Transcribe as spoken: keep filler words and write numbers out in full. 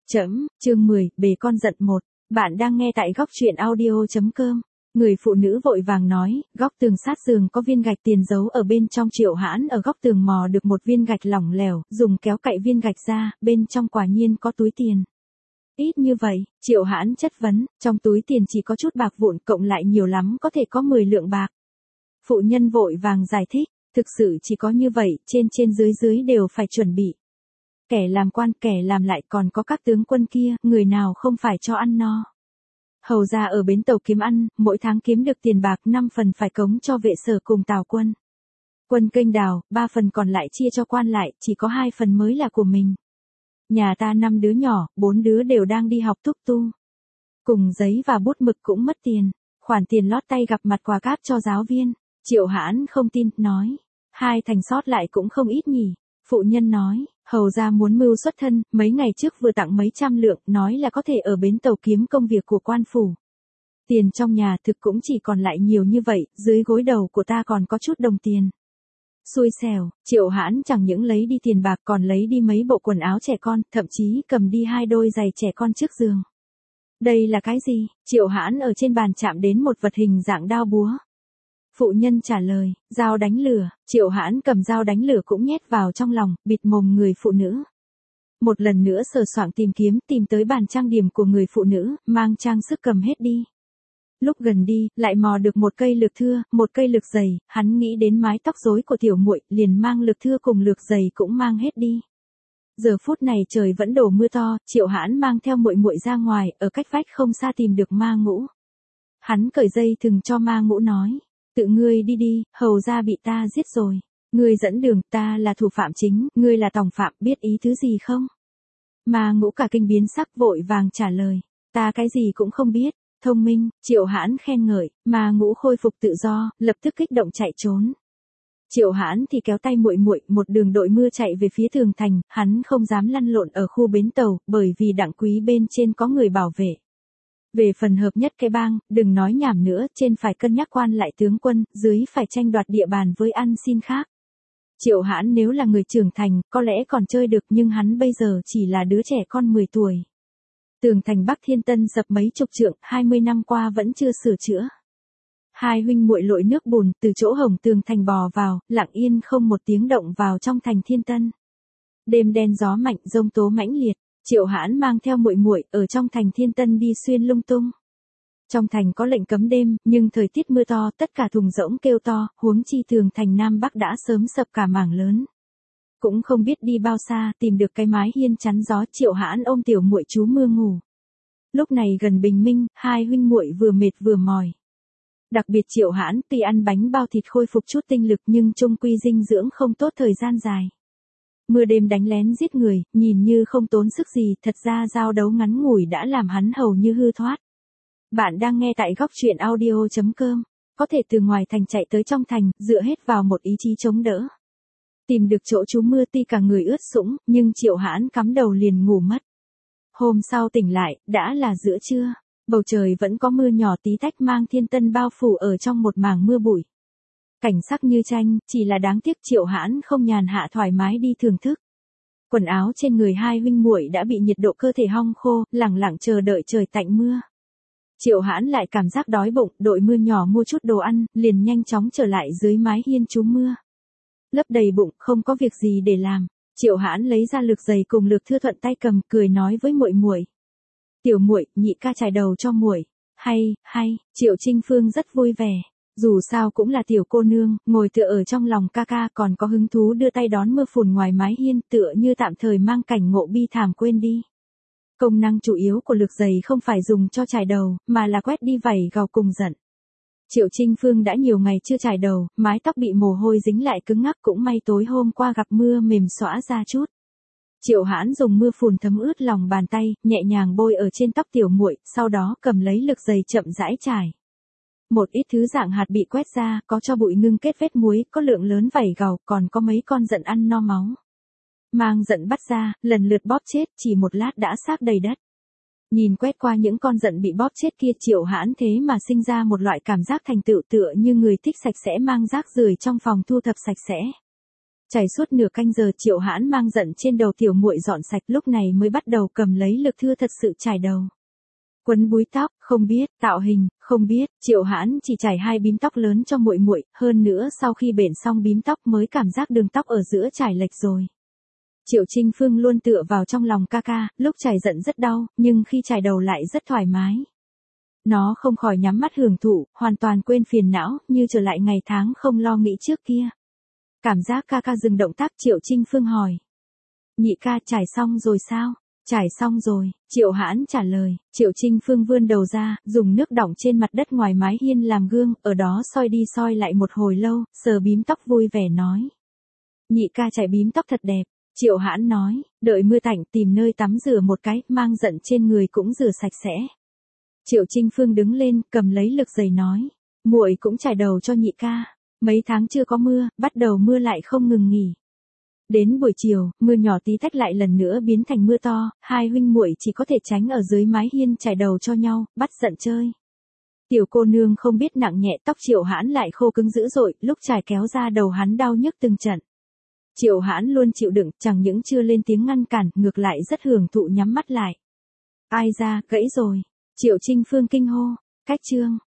Chấm, chương mười, bề con giận một. Bạn đang nghe tại góc truyện audio.com. Người phụ nữ vội vàng nói, góc tường sát giường có viên gạch tiền giấu ở bên trong. Triệu Hãn ở góc tường mò được một viên gạch lỏng lẻo, dùng kéo cạy viên gạch ra, bên trong quả nhiên có túi tiền. Ít như vậy, Triệu Hãn chất vấn, trong túi tiền chỉ có chút bạc vụn, cộng lại nhiều lắm có thể có mười lượng bạc. Phụ nhân vội vàng giải thích, thực sự chỉ có như vậy, trên trên dưới dưới đều phải chuẩn bị. Kẻ làm quan, kẻ làm lại, còn có các tướng quân kia, người nào không phải cho ăn no. Hầu ra ở bến tàu kiếm ăn, mỗi tháng kiếm được tiền bạc năm phần phải cống cho vệ sở cùng Tào quân. Quân kênh đào, ba phần còn lại chia cho quan lại, chỉ có hai phần mới là của mình. Nhà ta năm đứa nhỏ, bốn đứa đều đang đi học túc tu. Cùng giấy và bút mực cũng mất tiền, khoản tiền lót tay gặp mặt quà cáp cho giáo viên. Triệu Hãn không tin, nói, hai thành sót lại cũng không ít nhỉ. Phụ nhân nói, hầu ra muốn mưu xuất thân, mấy ngày trước vừa tặng mấy trăm lượng, nói là có thể ở bến tàu kiếm công việc của quan phủ. Tiền trong nhà thực cũng chỉ còn lại nhiều như vậy, dưới gối đầu của ta còn có chút đồng tiền. Xui xẻo, Triệu Hãn chẳng những lấy đi tiền bạc còn lấy đi mấy bộ quần áo trẻ con, thậm chí cầm đi hai đôi giày trẻ con trước giường. Đây là cái gì? Triệu Hãn ở trên bàn chạm đến một vật hình dạng đao búa. Phụ nhân trả lời, dao đánh lửa. Triệu Hãn cầm dao đánh lửa cũng nhét vào trong lòng, bịt mồm người phụ nữ. Một lần nữa sờ soạng tìm kiếm, tìm tới bàn trang điểm của người phụ nữ, mang trang sức cầm hết đi. Lúc gần đi, lại mò được một cây lược thưa, một cây lược dày, hắn nghĩ đến mái tóc rối của tiểu muội, liền mang lược thưa cùng lược dày cũng mang hết đi. Giờ phút này trời vẫn đổ mưa to, Triệu Hãn mang theo muội muội ra ngoài, ở cách vách không xa tìm được Ma Ngũ. Hắn cởi dây thừng cho Ma Ngũ nói, tự ngươi đi đi, hầu ra bị ta giết rồi. Ngươi dẫn đường, ta là thủ phạm chính, ngươi là tòng phạm, biết ý thứ gì không? Ma Ngũ cả kinh biến sắc, vội vàng trả lời, ta cái gì cũng không biết. Thông minh. Triệu Hãn khen ngợi, Ma Ngũ khôi phục tự do, lập tức kích động chạy trốn. Triệu Hãn thì kéo tay muội muội, một đường đội mưa chạy về phía tường thành, hắn không dám lăn lộn ở khu bến tàu, bởi vì Đặng Quý bên trên có người bảo vệ. Về phần hợp nhất cái bang, đừng nói nhảm nữa, trên phải cân nhắc quan lại tướng quân, dưới phải tranh đoạt địa bàn với ăn xin khác. Triệu Hãn nếu là người trưởng thành, có lẽ còn chơi được, nhưng hắn bây giờ chỉ là đứa trẻ con mười tuổi. Tường thành Bắc Thiên Tân dập mấy chục trượng, hai mươi năm qua vẫn chưa sửa chữa. Hai huynh muội lội nước bùn từ chỗ hổng tường thành bò vào, lặng yên không một tiếng động vào trong thành Thiên Tân. Đêm đen gió mạnh, giông tố mãnh liệt. Triệu Hãn mang theo muội muội ở trong thành Thiên Tân đi xuyên lung tung. Trong thành có lệnh cấm đêm, nhưng thời tiết mưa to, tất cả thùng rỗng kêu to, huống chi tường thành Nam Bắc đã sớm sập cả mảng lớn. Cũng không biết đi bao xa, tìm được cái mái hiên chắn gió, Triệu Hãn ôm tiểu muội trú mưa ngủ. Lúc này gần bình minh, hai huynh muội vừa mệt vừa mỏi. Đặc biệt Triệu Hãn tuy ăn bánh bao thịt khôi phục chút tinh lực nhưng chung quy dinh dưỡng không tốt thời gian dài. Mưa đêm đánh lén giết người, nhìn như không tốn sức gì, thật ra giao đấu ngắn ngủi đã làm hắn hầu như hư thoát. Bạn đang nghe tại góc truyện audio.com, có thể từ ngoài thành chạy tới trong thành, dựa hết vào một ý chí chống đỡ. Tìm được chỗ trú mưa tuy cả người ướt sũng, nhưng Triệu Hãn cắm đầu liền ngủ mất. Hôm sau tỉnh lại, đã là giữa trưa, bầu trời vẫn có mưa nhỏ tí tách mang Thiên Tân bao phủ ở trong một mảng mưa bụi. Cảnh sắc như tranh, chỉ là đáng tiếc Triệu Hãn không nhàn hạ thoải mái đi thưởng thức. Quần áo trên người hai huynh muội đã bị nhiệt độ cơ thể hong khô, lẳng lặng chờ đợi trời tạnh mưa. Triệu Hãn lại cảm giác đói bụng, đội mưa nhỏ mua chút đồ ăn, liền nhanh chóng trở lại dưới mái hiên trú mưa. Lấp đầy bụng, không có việc gì để làm. Triệu Hãn lấy ra lược giày cùng lược thưa thuận tay cầm, cười nói với muội muội. Tiểu muội, nhị ca chải đầu cho muội. Hay, hay. Triệu Trinh Phương rất vui vẻ. Dù sao cũng là tiểu cô nương, ngồi tựa ở trong lòng ca ca còn có hứng thú đưa tay đón mưa phùn ngoài mái hiên, tựa như tạm thời mang cảnh ngộ bi thảm quên đi. Công năng chủ yếu của lược giày không phải dùng cho chải đầu, mà là quét đi vảy gào cùng giận. Triệu Trinh Phương đã nhiều ngày chưa chải đầu, mái tóc bị mồ hôi dính lại cứng ngắc, cũng may tối hôm qua gặp mưa mềm xõa ra chút. Triệu Hãn dùng mưa phùn thấm ướt lòng bàn tay, nhẹ nhàng bôi ở trên tóc tiểu muội, sau đó cầm lấy lược giày chậm rãi chải. Một ít thứ dạng hạt bị quét ra, có cho bụi ngưng kết vết muối, có lượng lớn vảy gào, còn có mấy con giận ăn no máu. Mang giận bắt ra, lần lượt bóp chết, chỉ một lát đã xác đầy đất. Nhìn quét qua những con giận bị bóp chết kia, Triệu Hãn thế mà sinh ra một loại cảm giác thành tựu, tựa như người thích sạch sẽ mang rác rưởi trong phòng thu thập sạch sẽ. Chảy suốt nửa canh giờ Triệu Hãn mang giận trên đầu tiểu muội dọn sạch lúc này mới bắt đầu cầm lấy lực thưa thật sự chải đầu. Quấn búi tóc, không biết, tạo hình, không biết, Triệu Hãn chỉ chải hai bím tóc lớn cho muội muội, hơn nữa sau khi bện xong bím tóc mới cảm giác đường tóc ở giữa chải lệch rồi. Triệu Trinh Phương luôn tựa vào trong lòng ca ca, lúc chải giận rất đau, nhưng khi chải đầu lại rất thoải mái. Nó không khỏi nhắm mắt hưởng thụ, hoàn toàn quên phiền não, như trở lại ngày tháng không lo nghĩ trước kia. Cảm giác ca ca dừng động tác Triệu Trinh Phương hỏi. Nhị ca chải xong rồi sao? Chải xong rồi, Triệu Hãn trả lời, Triệu Trinh Phương vươn đầu ra, dùng nước đọng trên mặt đất ngoài mái hiên làm gương, ở đó soi đi soi lại một hồi lâu, sờ bím tóc vui vẻ nói. Nhị ca chải bím tóc thật đẹp, Triệu Hãn nói, đợi mưa tạnh tìm nơi tắm rửa một cái, mang giận trên người cũng rửa sạch sẽ. Triệu Trinh Phương đứng lên, cầm lấy lực giày nói, muội cũng chải đầu cho nhị ca, mấy tháng chưa có mưa, bắt đầu mưa lại không ngừng nghỉ. Đến buổi chiều, mưa nhỏ tí tách lại lần nữa biến thành mưa to, hai huynh muội chỉ có thể tránh ở dưới mái hiên chải đầu cho nhau, bắt giận chơi. Tiểu cô nương không biết nặng nhẹ tóc Triệu Hãn lại khô cứng dữ dội, lúc chải kéo ra đầu hắn đau nhức từng trận. Triệu Hãn luôn chịu đựng, chẳng những chưa lên tiếng ngăn cản, ngược lại rất hưởng thụ nhắm mắt lại. Ai ra, gãy rồi. Triệu Trinh Phương kinh hô, cách chương.